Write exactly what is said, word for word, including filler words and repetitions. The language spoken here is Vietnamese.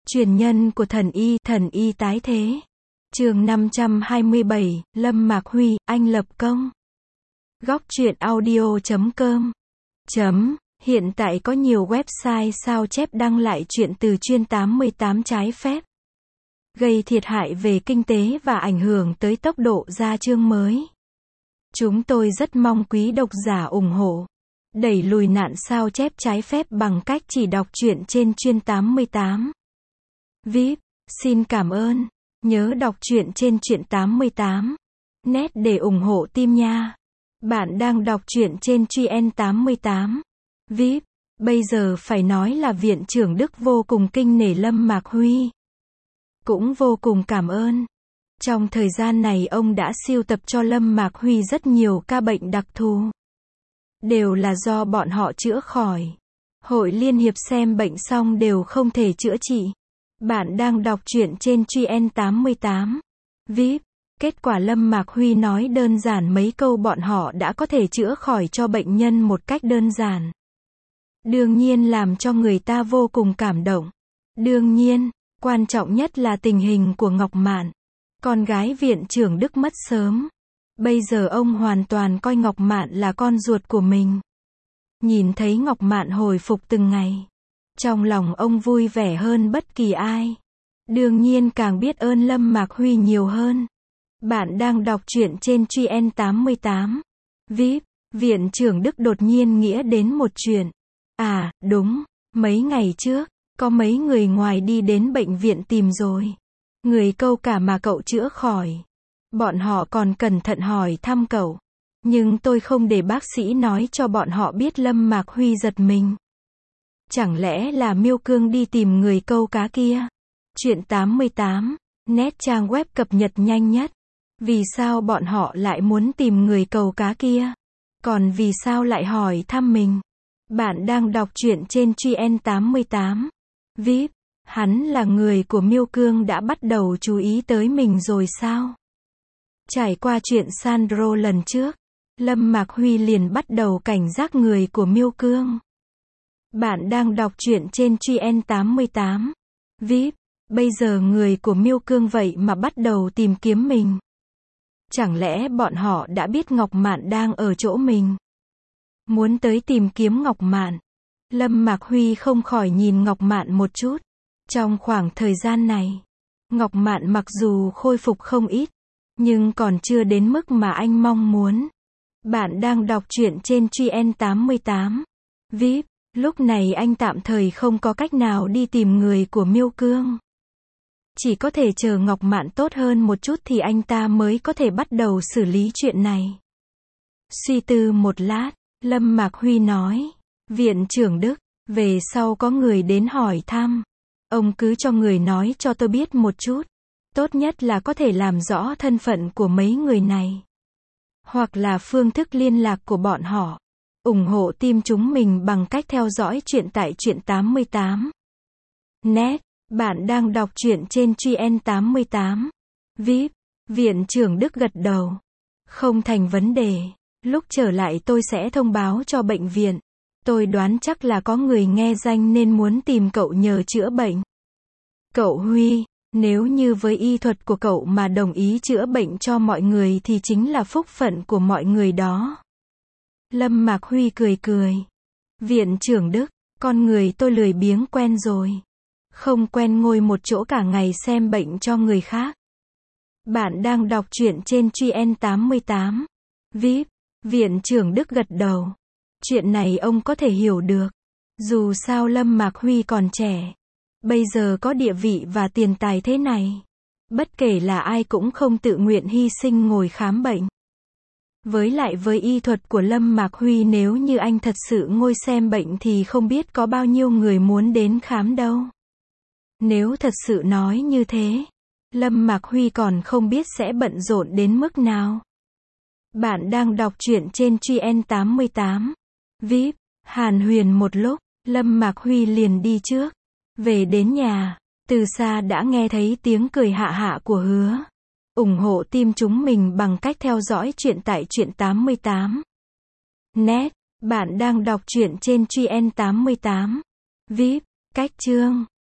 Truyền nhân của thần y, thần y tái thế. Chương năm trăm hai mươi bảy, Lâm Mạc Huy, anh lập công. Góc truyện audio chấm com. Chấm, hiện tại có nhiều website sao chép đăng lại chuyện từ chuyên tám mươi tám trái phép, gây thiệt hại về kinh tế và ảnh hưởng tới tốc độ ra chương mới. Chúng tôi rất mong quý độc giả ủng hộ, đẩy lùi nạn sao chép trái phép bằng cách chỉ đọc truyện trên chuyên tám mươi tám. vê i pê, xin cảm ơn. Nhớ đọc truyện trên truyện tám mươi tám net để ủng hộ team nha. Bạn đang đọc truyện trên chuyên tám mươi tám. vê i pê, bây giờ phải nói là Viện trưởng Đức vô cùng kinh nể Lâm Mạc Huy. Cũng vô cùng cảm ơn. Trong thời gian này ông đã sưu tập cho Lâm Mạc Huy rất nhiều ca bệnh đặc thù. Đều là do bọn họ chữa khỏi. Hội liên hiệp xem bệnh xong đều không thể chữa trị. Bạn đang đọc truyện trên chuyên tám mươi tám. vê i pê, kết quả Lâm Mạc Huy nói đơn giản mấy câu bọn họ đã có thể chữa khỏi cho bệnh nhân một cách đơn giản. Đương nhiên làm cho người ta vô cùng cảm động. Đương nhiên, quan trọng nhất là tình hình của Ngọc Mạn. Con gái Viện trưởng Đức mất sớm. Bây giờ ông hoàn toàn coi Ngọc Mạn là con ruột của mình. Nhìn thấy Ngọc Mạn hồi phục từng ngày, trong lòng ông vui vẻ hơn bất kỳ ai. Đương nhiên càng biết ơn Lâm Mạc Huy nhiều hơn. Bạn đang đọc truyện trên chuyên tám mươi tám. vê i pê, Viện trưởng Đức đột nhiên nghĩ đến một chuyện. À, đúng, mấy ngày trước, có mấy người ngoài đi đến bệnh viện tìm rồi. Người câu cả mà cậu chữa khỏi. Bọn họ còn cẩn thận hỏi thăm cậu. Nhưng tôi không để bác sĩ nói cho bọn họ biết. Lâm Mạc Huy giật mình. Chẳng lẽ là Miêu Cương đi tìm người câu cá kia? Chuyện tám mươi tám, net trang web cập nhật nhanh nhất. Vì sao bọn họ lại muốn tìm người câu cá kia? Còn vì sao lại hỏi thăm mình? Bạn đang đọc truyện trên chuyên tám mươi tám. vê i pê, hắn là người của Miêu Cương đã bắt đầu chú ý tới mình rồi sao? Trải qua chuyện Sandro lần trước, Lâm Mạc Huy liền bắt đầu cảnh giác người của Miêu Cương. Bạn đang đọc truyện trên chuyên tám mươi tám. vê i pê, bây giờ người của Miêu Cương vậy mà bắt đầu tìm kiếm mình. Chẳng lẽ bọn họ đã biết Ngọc Mạn đang ở chỗ mình? Muốn tới tìm kiếm Ngọc Mạn. Lâm Mạc Huy không khỏi nhìn Ngọc Mạn một chút. Trong khoảng thời gian này, Ngọc Mạn mặc dù khôi phục không ít, nhưng còn chưa đến mức mà anh mong muốn. Bạn đang đọc truyện trên chuyên tám mươi tám. vê i pê, lúc này anh tạm thời không có cách nào đi tìm người của Miêu Cương. Chỉ có thể chờ Ngọc Mạn tốt hơn một chút thì anh ta mới có thể bắt đầu xử lý chuyện này. Suy tư một lát, Lâm Mạc Huy nói, Viện trưởng Đức, về sau có người đến hỏi thăm, ông cứ cho người nói cho tôi biết một chút. Tốt nhất là có thể làm rõ thân phận của mấy người này. Hoặc là phương thức liên lạc của bọn họ. Ủng hộ team chúng mình bằng cách theo dõi chuyện tại truyện tám mươi tám. Net, bạn đang đọc truyện trên chuyên tám mươi tám. vê i pê, Viện trưởng Đức gật đầu. Không thành vấn đề. Lúc trở lại tôi sẽ thông báo cho bệnh viện. Tôi đoán chắc là có người nghe danh nên muốn tìm cậu nhờ chữa bệnh. Cậu Huy, nếu như với y thuật của cậu mà đồng ý chữa bệnh cho mọi người thì chính là phúc phận của mọi người đó. Lâm Mạc Huy cười cười. Viện trưởng Đức, con người tôi lười biếng quen rồi. Không quen ngồi một chỗ cả ngày xem bệnh cho người khác. Bạn đang đọc truyện trên chuyên tám mươi tám. vê i pê, Viện trưởng Đức gật đầu. Chuyện này ông có thể hiểu được. Dù sao Lâm Mạc Huy còn trẻ. Bây giờ có địa vị và tiền tài thế này. Bất kể là ai cũng không tự nguyện hy sinh ngồi khám bệnh. Với lại với y thuật của Lâm Mạc Huy, nếu như anh thật sự ngồi xem bệnh thì không biết có bao nhiêu người muốn đến khám đâu. Nếu thật sự nói như thế, Lâm Mạc Huy còn không biết sẽ bận rộn đến mức nào. Bạn đang đọc truyện trên chuyên tám mươi tám. vê i pê, hàn huyền một lúc, Lâm Mạc Huy liền đi trước. Về đến nhà, từ xa đã nghe thấy tiếng cười hạ hạ của Hứa. Ủng hộ team chúng mình bằng cách theo dõi chuyện tại truyện tám mươi tám. Net, bạn đang đọc truyện trên chuyên tám mươi tám. vê i pê, cách chương.